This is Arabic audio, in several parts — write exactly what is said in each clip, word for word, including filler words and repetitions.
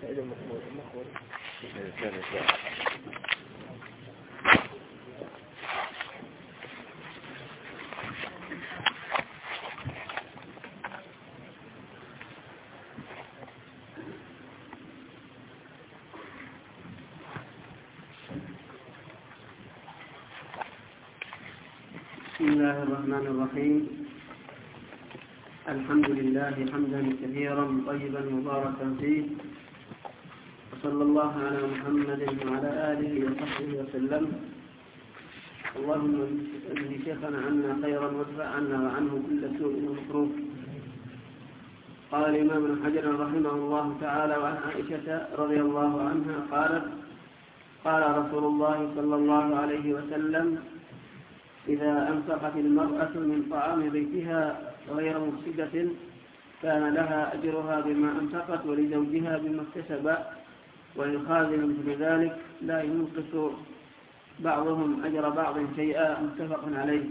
بسم الله الرحمن الرحيم. الحمد لله حمدا كثيرا طيبا مباركا فيه، وصلى الله على محمد وعلى آله وصحبه وسلم. اللهم اجزه شيخنا عنا خيرا وادفع عنا وعنه كل سوء ومكروه. قال الإمام ابن حجر رحمه الله تعالى وعن عائشة رضي الله عنها قالت: قال رسول الله صلى الله عليه وسلم: إذا أنفقت المرأة من طعام بيتها غير مفسدة كان لها أجرها بما أنفقت ولزوجها بما اكتسب، وللخازن مثل ذلك لا ينقص بعضهم أجر بعض شيئا، متفق عليه.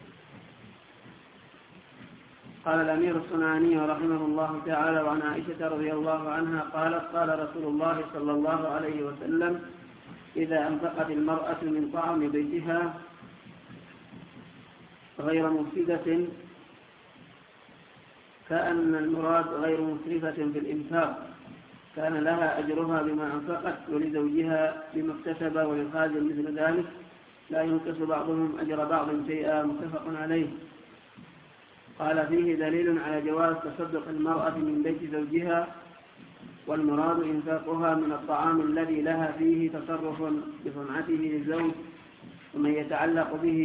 قال الأمير الصنعاني رحمه الله تعالى وعن عائشة رضي الله عنها قالت: قال رسول الله صلى الله عليه وسلم: إذا أنفقت المرأة من طعام بيتها غير مفسدة كأن المراد غير مسرفة في الإنفاق كان لها أجرها بما أنفقت ولزوجها بما اكتسب، وللخازن مثل ذلك لا ينقص بعضهم أجر بعض شيئا، متفق عليه. قال: فيه دليل على جواز تصدق المرأة من بيت زوجها، والمراد إنفاقها من الطعام الذي لها فيه تصرف بصنعته للزوج ومن يتعلق به،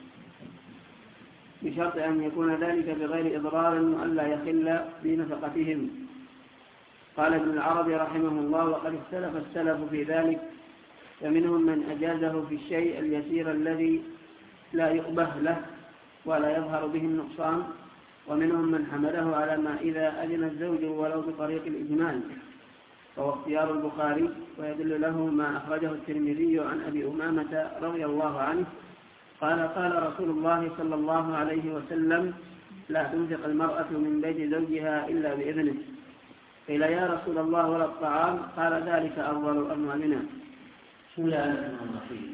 بشرط أن يكون ذلك بغير إضرار وألا يخل بنفقتهم. قال ابن العربي رحمه الله: وقد اختلف السلف في ذلك، فمنهم من أجازه في الشيء اليسير الذي لا يقبه له ولا يظهر به النقصان، ومنهم من حمله على ما إذا أذن الزوج ولو بطريق الإجمال، فهو اختيار البخاري، ويدل له ما أخرجه الترمذي عن أبي أمامة رضي الله عنه قال: قال رسول الله صلى الله عليه وسلم: لا تنفق المرأة من بيت زوجها إلا بإذنه. قيل: يا رسول الله ولا الطعام؟ قال: ذلك أفضل أموالنا. بسم الله الرحمن الرحيم.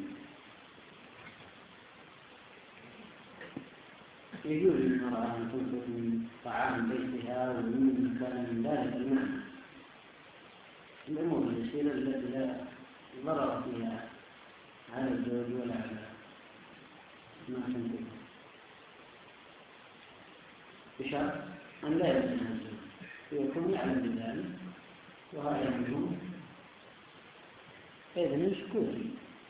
يجوز للمرأة أن تنفق من طعام بيتها ومن كان من ذلك المعنى الأمور اليسيرة التي لا ضرر فيها على الزوج ولا على ما تنفق، بشرط أن لا يزنها الزوج ويكون يعلم بذلك، وهذا منه إذن شكوري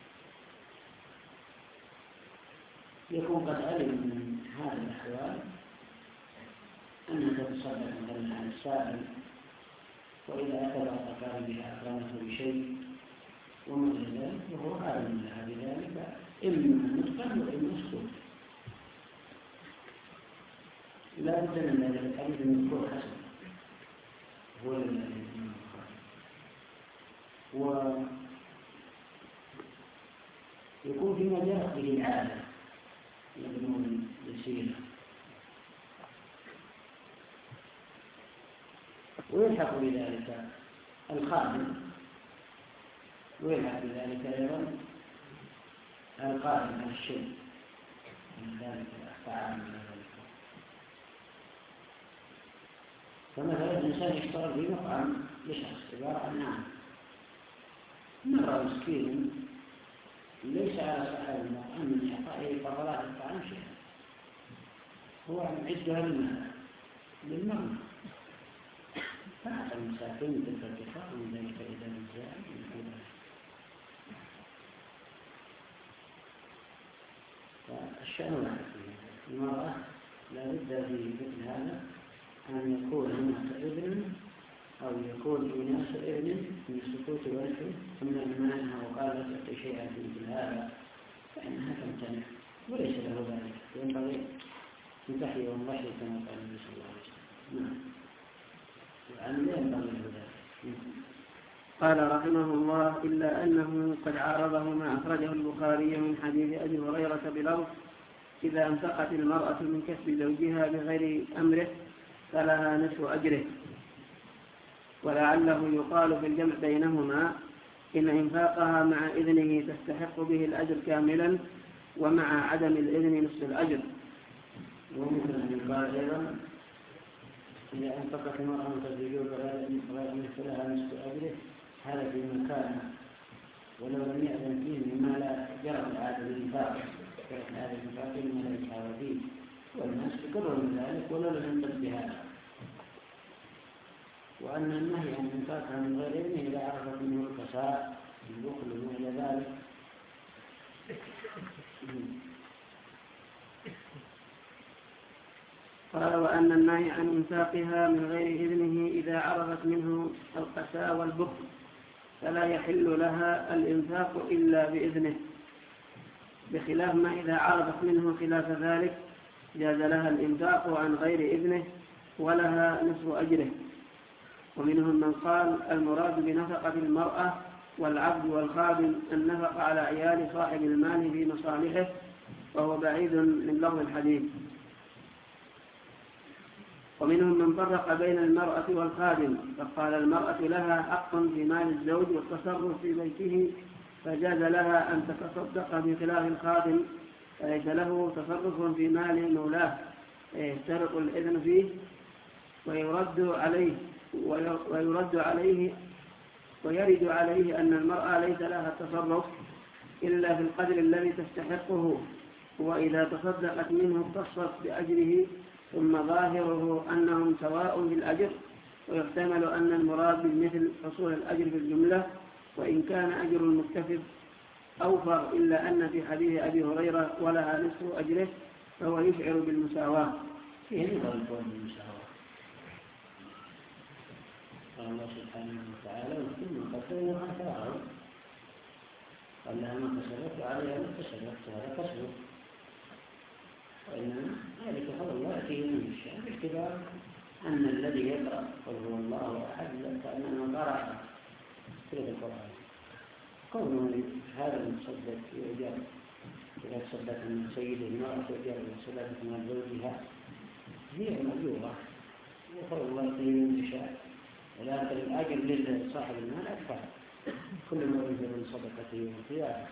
يكون قد علم من هذه الأحوال أنها تتصدق مثلا عن السائل، وإذا أتبع أقاربها أكرمته بشيء ومثل ذلك، وهو عالم لها بذلك، إما نطقا وإما سكوت. لا بد من هذا الحديث من كل حسن هو الذي ويكون فيما جرت به العادة من الأمور اليسيرة، ويلحق بذلك الخادم، ويلحق بذلك أيضا القادم على الشيء من ذلك الطعام من ذلك. فمثلا الإنسان يشتغل في مطعم لشخص عبارة عن نعم، مرة مسكين ليس على صاحب المطعم من إعطائه فضلات الطعام شيئا، هو يعدها للمرمى، فأعطى المساكين تلك الكفاء من ذلك إذا نزاع من أولا. فالشأن واحد فيه، المرأة لا بد في مثل هذا أن يكون هناك إذن أو يكون إناس إذن من سكوت وجهه، ثم لما أنها وقالت تعطي شيئا في مثل هذا فإنها تمتنع وليس له ذلك، ينبغي أن تحيي والله كما قال النبي صلى الله عليه وسلم. نعم، يعني لا ينبغي له ذلك. قال رحمه الله: إلا أنه قد عارضه ما أخرجه البخاري من حديث أبي هريرة بلفظ: إذا أنفقت المرأة من كسب زوجها بغير أمره فلها نصف أجره. ولعله يقال في الجمع بينهما إن إنفاقها مع إذنه تستحق به الأجر كاملا ومع عدم الإذن نصف الأجر. وممكن أن يقال أيضا إذا أنفقت المرأة تزوجه غير مثلها نصف أجره هذا في مكانه ولو لم يأذن فيه مما لا جرى العادة بالإنفاق جرت العادة بالإنفاق مما لا يتحاول فيه والناس يقرروا من ذلك ولو لم ينطق بهذا. وأن النهي عن إنفاقها من غير إذنه إذا عرفت منه الكساء البخل وما إلى ذلك. قال وأن النهي عن إنفاقها من غير إذنه إذا عرفت منه القساء والبخل فلا يحل لها الإنفاق إلا بإذنه، بخلاف ما إذا عرفت منه خلاف ذلك جاز لها الإنفاق عن غير إذنه ولها نصف أجره. ومنهم من قال المراد بنفقة المرأة والعبد والخادم النفقة على عيال صاحب المال في مصالحه، وهو بعيد من لفظ الحديث. ومنهم من فرق بين المرأة والخادم فقال المرأة لها حق في مال الزوج والتصرف في بيته فجاز لها أن تتصدق بخلاف الخادم فليس له تصرف في مال مولاه يشترط الإذن فيه ويرد عليه ويرد عليه ويرد عليه أن المرأة ليس لها التصرف إلا في القدر الذي تستحقه، وإذا تصدقت منه اختصت بأجره، ثم ظاهره أنهم سواء في الأجر، ويحتمل أن المراد بالمثل حصول الأجر في الجملة وإن كان أجر المكتسب أوفر، إلا أن في حديث أبي هريرة ولها نصف أجره فهو يشعر بالمساواة. فيه نظر الكون بالمساواة. قال الله سبحانه وتعالى وكل قتل وما تعارض قال لها ما كسبت وعليها ما كسبت هذا كسبه، وإنما ذلك فضل الله يأتيه من يشاء باعتبار أن الذي يقرأ قل هو الله أحد كأنما قرأ سورة القرآن. كونه هذا المتصدق يؤجر إذا تصدق من سيده المرأة تؤجر إذا تصدقت من زوجها هي مأجورة وفضل الله يأتيه من يشاء، ولكن الأجر لصاحب المال أكثر كل ما ينزل من صدقته وثيابه.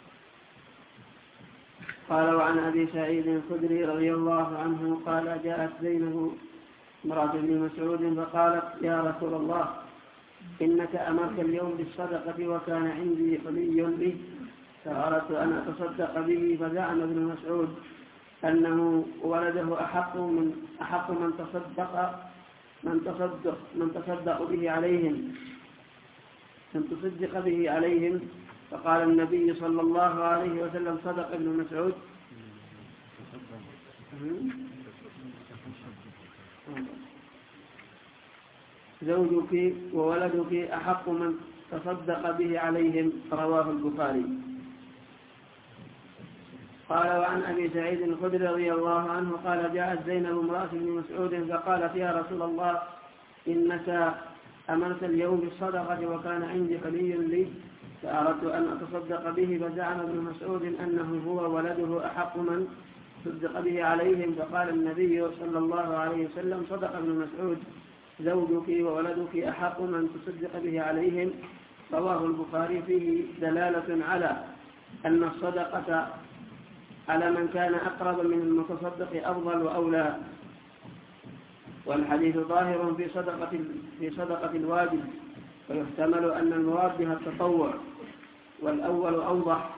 قال وعن أبي سعيد الخدري رضي الله عنه قال جاءت زينب امرأة ابن مسعود فقالت يا رسول الله إنك أمرت اليوم بالصدقة وكان عندي حلي به فأردت أن أتصدق به، فزعم ابن مسعود أنه ولده أحق من أحق من تصدق من تصدق من تصدق به عليهم من تصدق به عليهم فقال النبي صلى الله عليه وسلم صدق ابن مسعود زوجك وولدك أحق من تصدق به عليهم، رواه البخاري. قال وعن أبي سعيد الخدري رضي الله عنه قال جاءت زينب امرأة ابن مسعود فقالت يا رسول الله إنك أمرت اليوم بالصدقة وكان عندي حلي لي فأردت أن أتصدق به، فزعم ابن مسعود أنه هو ولده أحق من تصدق به عليهم، فقال النبي صلى الله عليه وسلم صدق ابن مسعود زوجك وولدك أحق من تصدق به عليهم، رواه البخاري. فيه دلالة على أن الصدقة على من كان أقرب من المتصدق أفضل وأولى، والحديث ظاهر في صدقة في صدقة الواجب، ويحتمل أن المراد بها التطوع، والأول أوضح.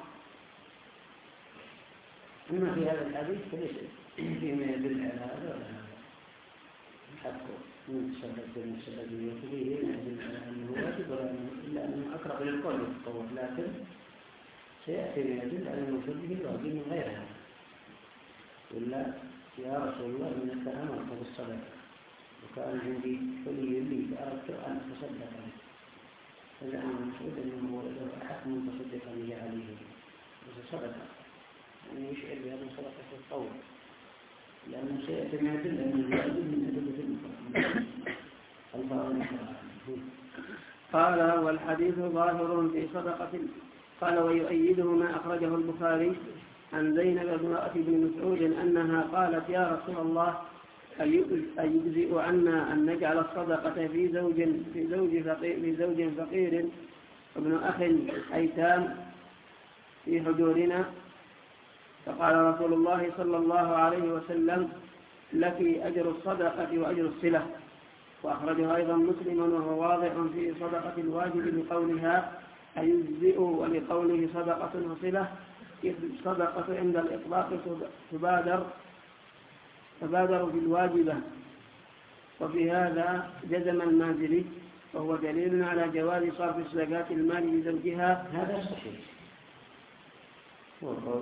أما في هذا الحديث فليس فيما يدل على هذا ولا هذا حقه من تصدق بالمتصدق به يدل على أنه واجب ولا إلا أنه أقرب للقول بالتطوع، لكن سيأتي ما يدل على أنه به الواجب من غير هذا. ولا يا رسول الله إنك أمرت بالصدقة وكان عندي حلي لي فأردت أن أتصدق به، فزعم المسعود أنه ولده أحق من تصدق به عليه وتصدق يعني يشعر بهذا صدقة الطوع، لأنه سيأتي ما يدل أنه واجب من أدلة الفرائض. قال والحديث ظاهر في صدقة. قال ويؤيده ما أخرجه البخاري عن زينب امرأة ابن مسعود أنها قالت يا رسول الله أيجزئ عنا أن نجعل الصدقة في زوج في زوج فقير في زوج فقير ابن أخ أيتام في حجورنا؟ فقال رسول الله صلى الله عليه وسلم: لك أجر الصدقة وأجر الصلة. وأخرجه أيضا مسلم وهو واضح في صدقة الواجب بقولها أيجزئ، ولقوله صدقة وصلة. الصدقة عند الإطلاق تبادر تبادر بالواجبة. وفي هذا جزم المازري، وهو دليل على جواز صرف زكاة المال لزوجها. هذا صحيح، هو قول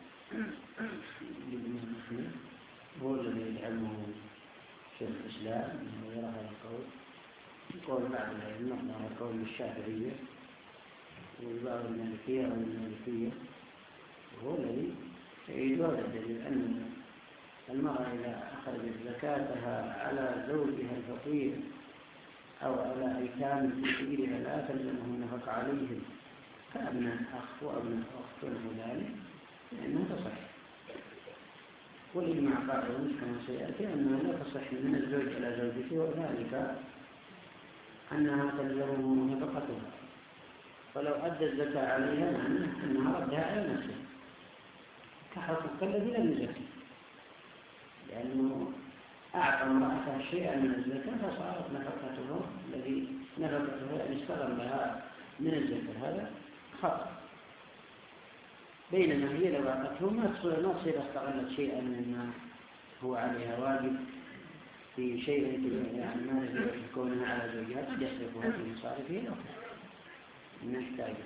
ابن مسلم، هو الذي يجعله شيخ الإسلام، انه يرى هذا القول. قول بعض العلماء هذا قول الشافعية وبعض المالكية أو المالكية، وهو الذي يريد هذا الدليل أن المرأة إذا أخرجت زكاتها على زوجها الفقير أو على أيتام في سبيلها لا تلزمه النفقة عليهم كأبناء أخ وأبناء أخت ونحو ذلك، لأنها تصح. والإجماع قائل كما سيأتي أنها لا تصح من الزوج على زوجته، وذلك أنها تلزمه نفقتها، فلو أدى الزكاة عليها معناه أنها ردها على نفسها كحقوق الذي لم يزكي، لأنه أعطى امرأته شيئا من الزكاة فصارت نفقته الذي نفقته أن اشتغل لها من الزكاة، هذا خطأ. بينما هي لو أعطته ما تصير استغلت شيئا مما هو عليها واجب في شيء يعني ما يكونها على زوجها يصرفها في مصارفه نحتاجه.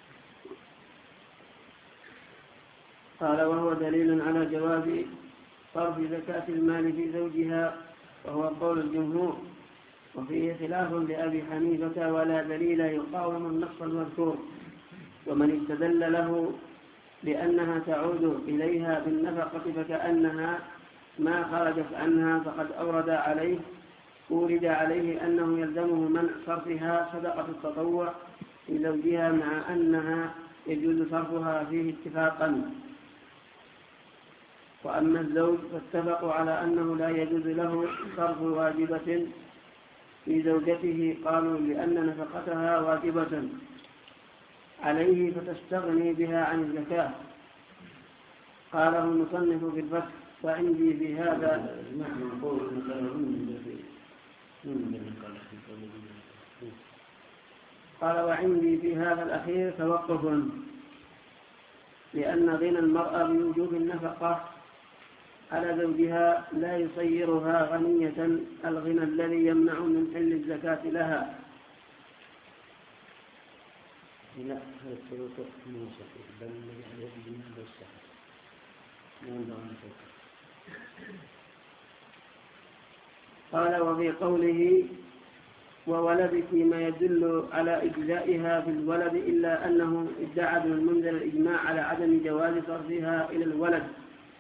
قال: وهو دليل على جواز صرف زكاة المال في زوجها، وهو قول الجمهور، وفيه خلاف لأبي حنيفة ولا دليل يقاوم النص المذكور. ومن استدل له لأنها تعود إليها بالنفقة فكأنها ما خرجت عنها فقد أورد عليه أورد عليه أنه يلزمه منع صرفها صدقة التطوع لزوجها، مع أنها يجوز صرفها فيه اتفاقا. وأما الزوج فاتفقوا على أنه لا يجوز له صرف واجبة في زوجته، قالوا لأن نفقتها واجبة عليه فتستغني بها عن الزكاة. قاله المصنف في الفتح: وعندي في هذا قال وعندي في هذا الأخير توقف، لأن غنى المرأة بوجوب النفقة على زوجها لا يصيرها غنية الغنى الذي يمنع من حل الزكاة لها. لا، هذا الشروط مو صحيح، بل يجب أن يكون صحيح. قال: وفي قوله وولدك ما يدل على إجزائها في الولد، إلا أنه ادعى ابن المنذر الإجماع على عدم جواز صرفها إلى الولد.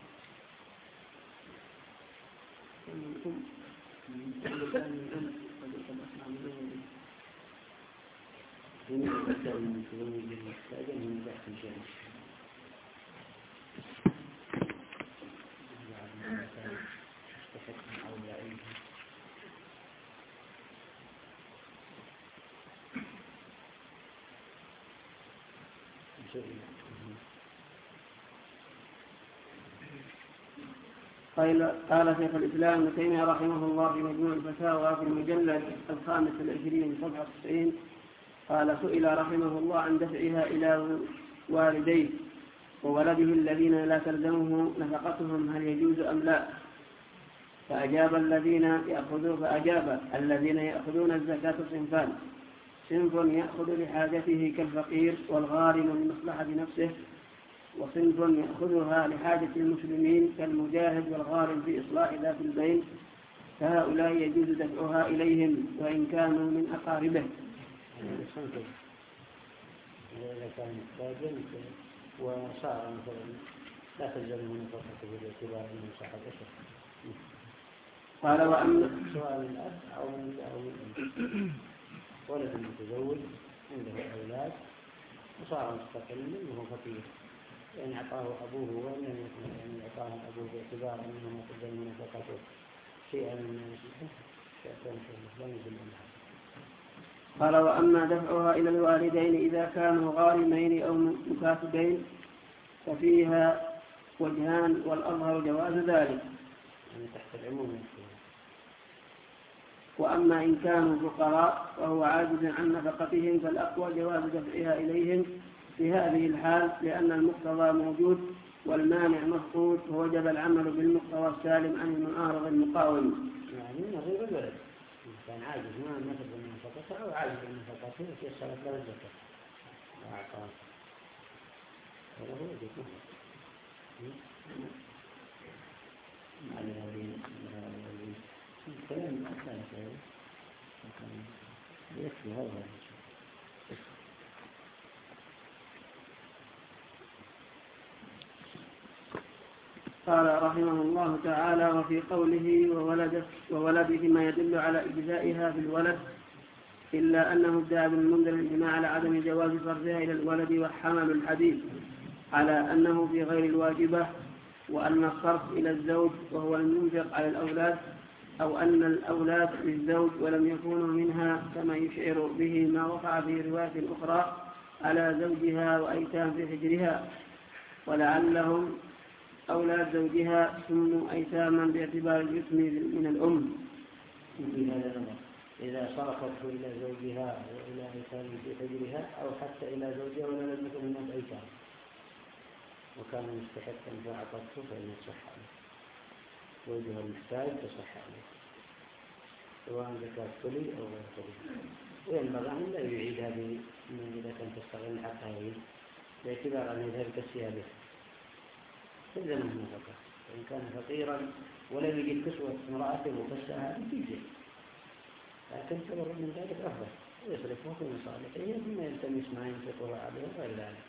قال شيخ الإسلام ابن تيمية رحمه الله في مجموع الفتاوى في المجلد الخامس والعشرين صفحة تسعين، قال: سئل رحمه الله عن دفعها إلى والديه وولده الذين لا تلزمه نفقتهم هل يجوز أم لا؟ فأجاب الذين يأخذون فأجاب الذين يأخذون الزكاة صنفان: صنف يأخذ لحاجته كالفقير والغارم لمصلحة نفسه، وصنف يأخذها لحاجة المسلمين كالمجاهد والغارم في إصلاح ذات البين، فهؤلاء يجوز دفعها إليهم وإن كانوا من أقاربه. إذا كان محتاجا وصار مثلا لا تلزمه نفقته باعتبار أنه صاحب أشهر، قال: وأما سواء من الأب أو من الأم، ولد متزوج عنده أولاد وصار مستقلا وهو فقير، يعني أعطاه أبوه وإن لم يكن يعني أعطاه أبوه باعتبار أنه تلزمه نفقته شيئا من شيئا لا يدل على. قال وأما دفعها إلى الوالدين إذا كانوا غارمين أو مكاتبين ففيها وجهان والأظهر جواز ذلك. يعني تحت العموم. وأما إن كانوا فقراء وهو عاجز عن نفقتهم فالأقوى جواز دفعها إليهم في هذه الحال لأن المقتضى موجود والمانع مفقود فوجب العمل بالمقتضى السالم عن المعارض المقاوم. يعني من غير الولد كان عاجز ما نفذ من نفقته أو عاجز من نفقته في الصلاة لا الزكاة وأعطاه ولا هو يجب على هذه الكلام أحسن يكفي هذا. قال رحمه الله تعالى وفي قوله وولده, وولده ما يدل على إجزائها بالولد إلا أنه ادعى ابن المنذر الإجماع على عدم جواز صرفها إلى الولد وحمل الحديث على أنه في غير الواجبة وأن الصرف إلى الزوج وهو المنفق على الأولاد أو أن الأولاد للزوج ولم يكونوا منها كما يشعر به ما وقع في رواية أخرى على زوجها وأيتام في حجرها ولعلهم أولاد زوجها سموا أيتاما باعتبار الجسم من الأم. في هذا النظر إذا صرفته إلى زوجها وإلى أيتام في حجرها أو حتى إلى زوجها ولا لم يكن الناس أيتام وكان مستحقا فأعطته فإن يصح عليه زوجها المحتاج تصح عليه سواء زكاة كلي أو غير كلي. وينبغي أن لا يعيد هذه من إذا كانت تستغل حقها باعتبار أن يذهب كالسيابه تلزمه النفقة. وإن كان فقيرا ولم يجد كسوة امرأته وكسها تجزي لكن تبر من ذلك أفضل ويصرفه في مصالحه ثم يلتمس ما ينفقها عليه غير ذلك.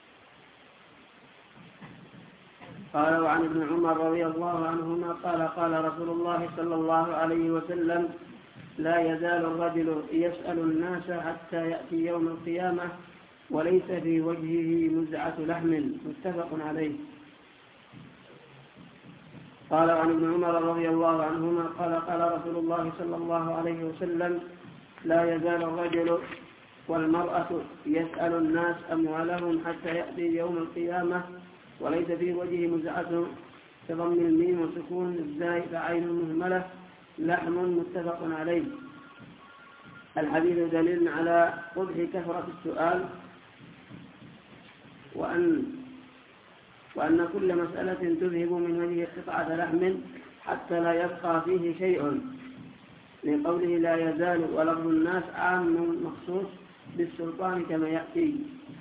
قال وعن ابن عمر رضي الله عنهما قال قال رسول الله صلى الله عليه وسلم لا يزال الرجل يسأل الناس حتى يأتي يوم القيامة وليس في وجهه مزعة لحم متفق عليه. قال عن ابن عمر رضي الله عنهما قال قال رسول الله صلى الله عليه وسلم لا يزال الرجل والمرأة يسأل الناس أموالهم حتى يأتي يوم القيامة وليس في وجهه مزعة بضم الميم وسكون الزاي فعين مهملة لحم متفق عليه. الحديث دليل على قبح كثرة السؤال وأن وأن كل مسألة تذهب من وجه قطعة لحم حتى لا يبقى فيه شيء لقوله لا يزال ولفظ الناس عام مخصوص بالسلطان كما يأتي.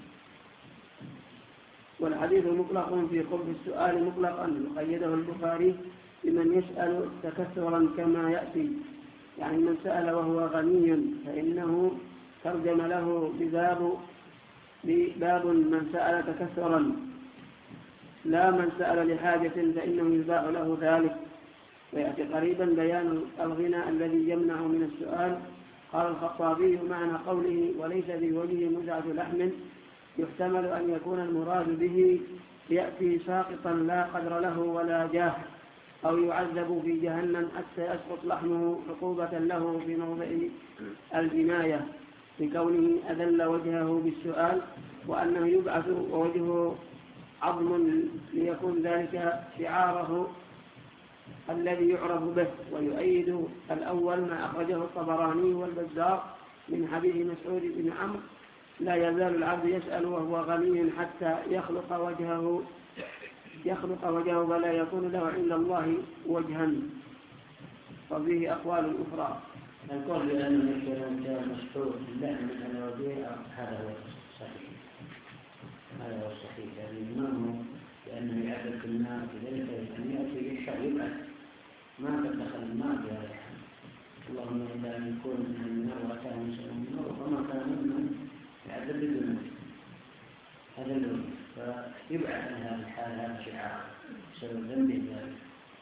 والحديث مطلق في قبح السؤال مطلقا وقيده البخاري لمن يسأل تكثرا كما يأتي يعني من سأل وهو غني فإنه ترجم له بباب بباب من سأل تكثرا لا من سأل لحاجة فإنه يباح له ذلك. ويأتي قريبا بيان الغنى الذي يمنع من السؤال. قال الخطابي معنى قوله وليس في وجهه مزعة لحم يحتمل أن يكون المراد به يأتي ساقطا لا قدر له ولا جاه أو يعذب في جهنم حتى يسقط لحمه عقوبة له في موضع الجناية لكونه أذل وجهه بالسؤال وأنه يبعث ووجهه عظم ليكون ذلك شعاره الذي يعرف به. ويؤيد الأول ما أخرجه الطبراني والبزار من حديث مسعود بن عمرو لا يزال العبد يسأل وهو غني حتى يخلق وجهه يخلق وجهه فلا يكون له عند الله وجها. وفيه أقوال أخرى. نقول بأن الكلام جاء مشهور لا من على وجهه هذا هو الصحيح هذا هو الصحيح يعني الإمام لأنه يعرف الناس ليس أن يأتي بالشر يبعث ما تدخل الماء بهذا الحال. اللهم إلا أن يكون من النار وأتاه من شأن النار وما كان من يعذب بالذنوب هذا اللون فيبعث عن هذا الحال هذا شعار بسبب ذنبه ذلك.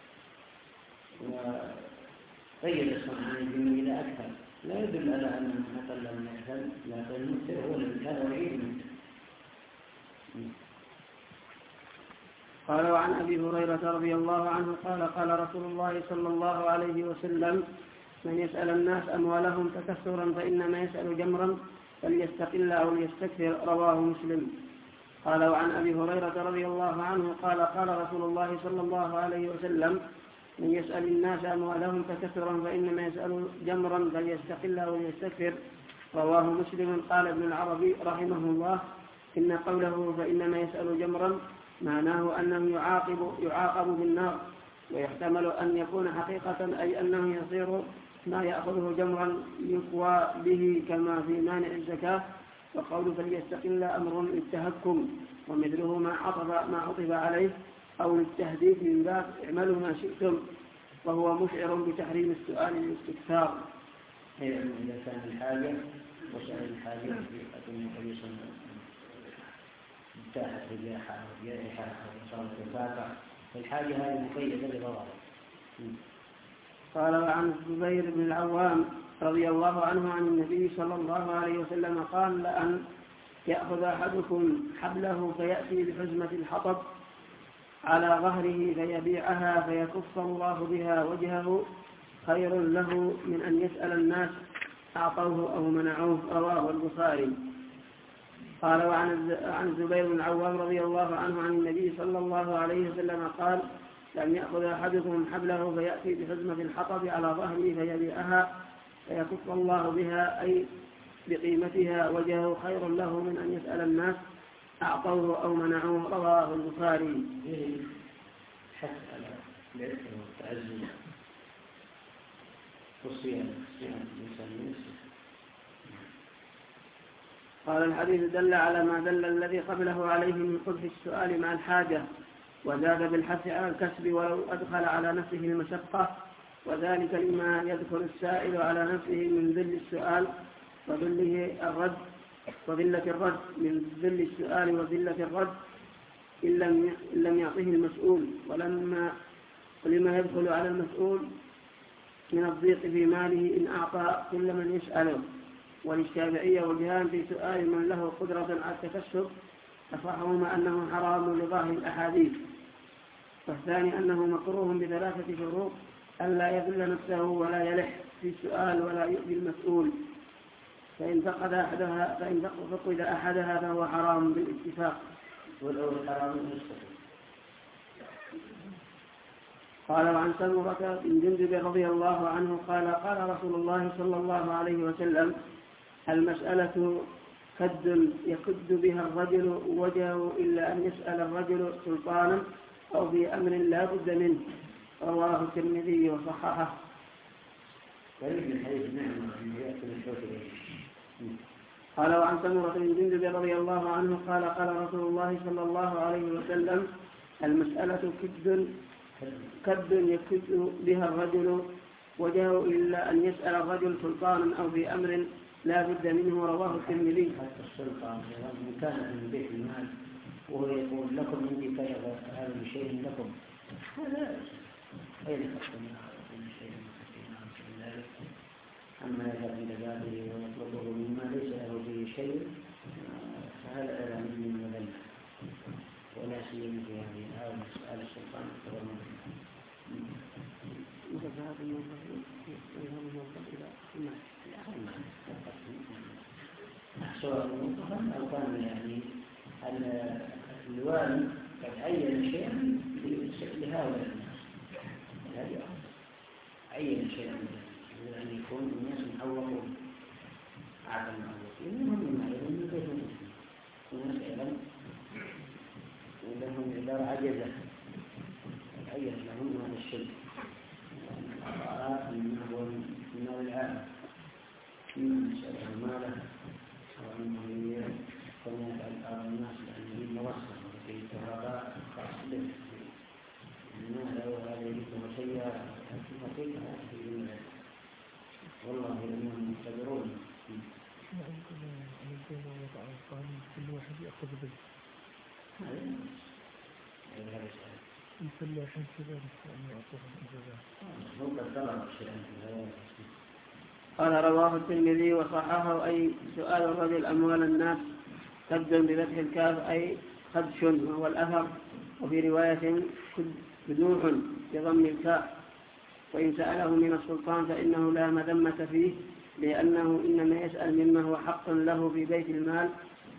وقيد الصنعاني بما إلى أكثر لا يدل على أن أقل من أكثر لكن المكتب هو الذي هذا وعيد منه. قال وعن أبي هريرة رضي الله عنه قال قال رسول الله صلى الله عليه وسلم من يسأل الناس أموالهم تكثرا فإنما يسأل جمرا فليستقل أو ليستكثر. رواه مسلم. قال وعن أبي هريرة رضي الله عنه قال قال رسول الله صلى الله عليه وسلم من يسأل الناس أموالهم تكثرا فإنما يسأل جمرا فليستقل أو ليستكثر. رواه مسلم. قال ابن العربي رحمه الله إن قوله فإنما يسأل جمرا معناه أنه يعاقب, يعاقب بالنار، ويحتمل أن يكون حقيقة أي أنه يصير ما يأخذه جمرا يقوى به كما في مانع الزكاة. وقول فليستقل أمر للتهكم ومثله ما عطف, ما عطف عليه أو للتهديد من باب اعملوا ما شئتم، وهو مشعر بتحريم السؤال للاستكثار. إذا كان الحاجة وسأل الحاجة بقية من قبيصة انتهت رجاحة وجائحة وصارت الفاتح، فالحاجة هذه مقيدة بضرر. قال وعن الزبير بن العوام رضي الله عنه عن النبي صلى الله عليه وسلم قال لأن يأخذ أحدكم حبله فيأتي بحزمة الحطب على ظهره فيبيعها فيكف الله بها وجهه خير له من أن يسأل الناس أعطوه أو منعوه. رواه البخاري. قال وعن الزبير بن العوام رضي الله عنه عن النبي صلى الله عليه وسلم قال لأن يأخذ أحدكم حبله فيأتي بحزمة الحطب على ظهره فيبيعها فيكف الله بها أي بقيمتها وجهه خير له من أن يسأل الناس أعطوه أو منعوه. رواه البخاري. حث على العلم والتعزز والصيانة الإنسان. قال الحديث دل على ما دل الذي قبله عليه من قبح السؤال مع الحاجة، وزاد بالحث على الكسب ولو أدخل على نفسه المشقة، وذلك لما يدخل السائل على نفسه من ذل السؤال وذله الرد وذلة الرد من ذل السؤال وذلة الرد إن لم إن لم يعطه المسؤول، ولما ولما يدخل على المسؤول من الضيق في ماله إن أعطى كل من يسأله. وللشافعية وجهان في سؤال من له قدرة على التكسب، أصحهما أنه حرام لظاهر الأحاديث، والثاني أنه مكروه بثلاثة شروط: ألا يذل نفسه ولا يلح في السؤال ولا يؤذي المسؤول، فإن فقد أحدها فإن فقد أحدها فهو حرام بالاتفاق. والأول حرام المستقيم. قال وعن سمرة بن جندب رضي الله عنه قال قال رسول الله صلى الله عليه وسلم: المسألة كد يكد بها الرجل وجهه إلا أن يسأل الرجل سلطانا أو في أمر لا بد منه. رواه الترمذي وصححه. قال وعن سمرة بن جندب رضي الله عنه قال قال رسول الله صلى الله عليه وسلم: المسألة كد كد يكد بها الرجل وجهه إلا أن يسأل الرجل سلطانا أو في أمر لا بد منه. رواه الترمذي. حتى السلطان من كان من بيت المال وهو يقول لكم عندي كذا هذا بشيء لكم، هذا غير خصم شيء من ذلك. أما يذهب إلى بابه ويطلبه مما ليس له فيه شيء فهذا أيضا من مذلة، ولا سيما في هذه الآية مسألة السلطان والمال. وذهب الموظف إلى المال سواء الموظف أو كان يعني الوالي قد عين شيئا لهؤلاء الناس، هذه عين شيئا أن يكون الناس محوطون عادة المحوطين منهم معلوم من بيتهم الناس أيضا لهم إدارة عجزة عين لهم هذا الشيء أنه هو من العالم من سأله ماله وأنه يكون يفعل الناس لأنه موصل وفي كهرباء خاص به الناس وهذا يجب سيارة وكيف هذه والله إنهم مختبرون. كل واحد يأخذ به هذا الفلاحين كذلك أن يعطوهم الجزاء. قال رواه الترمذي وصححه: أي سؤال الرجل أموال الناس كد بفتح الكاف أي خدش، وهو الأثر وفي رواية كدوح بضم الكاء. وإن سأله من السلطان فإنه لا مذمة فيه، لأنه إنما يسأل مما هو حق له في بيت المال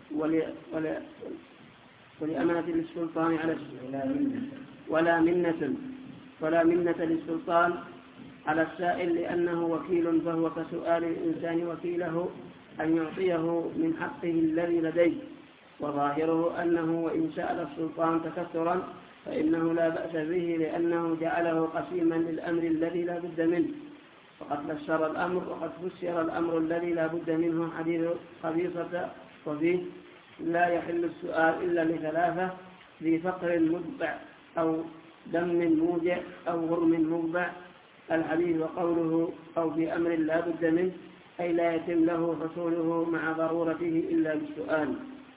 ولأمانة للسلطان على ولا منة ولا منة للسلطان على السائل، لأنه وكيل، فهو كسؤال الإنسان وكيله أن يعطيه من حقه الذي لديه. وظاهره أنه وإن سأل السلطان تكثرا فإنه لا بأس به، لأنه جعله قسيما للأمر الذي لا بد منه. وقد فسر الأمر وقد فسر الأمر الذي لا بد منه حديث قبيصة وفيه لا يحل السؤال إلا لثلاثة: ذي فقر مدبع أو دم موجع أو غرم مغبع الحديث. وقوله أو في أمر لا بد منه أي لا يتم له حصوله مع ضرورته إلا بالسؤال.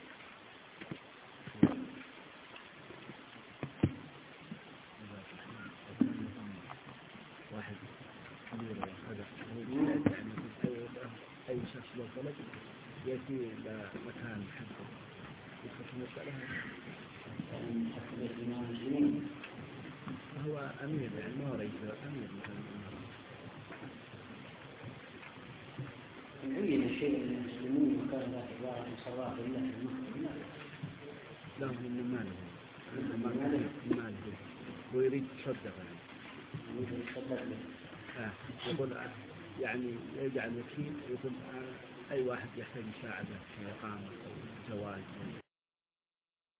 واحد كبير هذا أي شخص لو طلب يأتي إلى مكان حقه يدخل مسألة هو أمير يعني ما هو رئيس أمير مثلا عين الشيء للمسلمين وكان ذات عبارة صلاة لله في المسلمين لا من ماله من ماله ويريد تصدق يعني يريد تصدق له آه. يقول يعني يجعل وكيل يقول أي واحد يحتاج مساعدة في إقامة أو زواج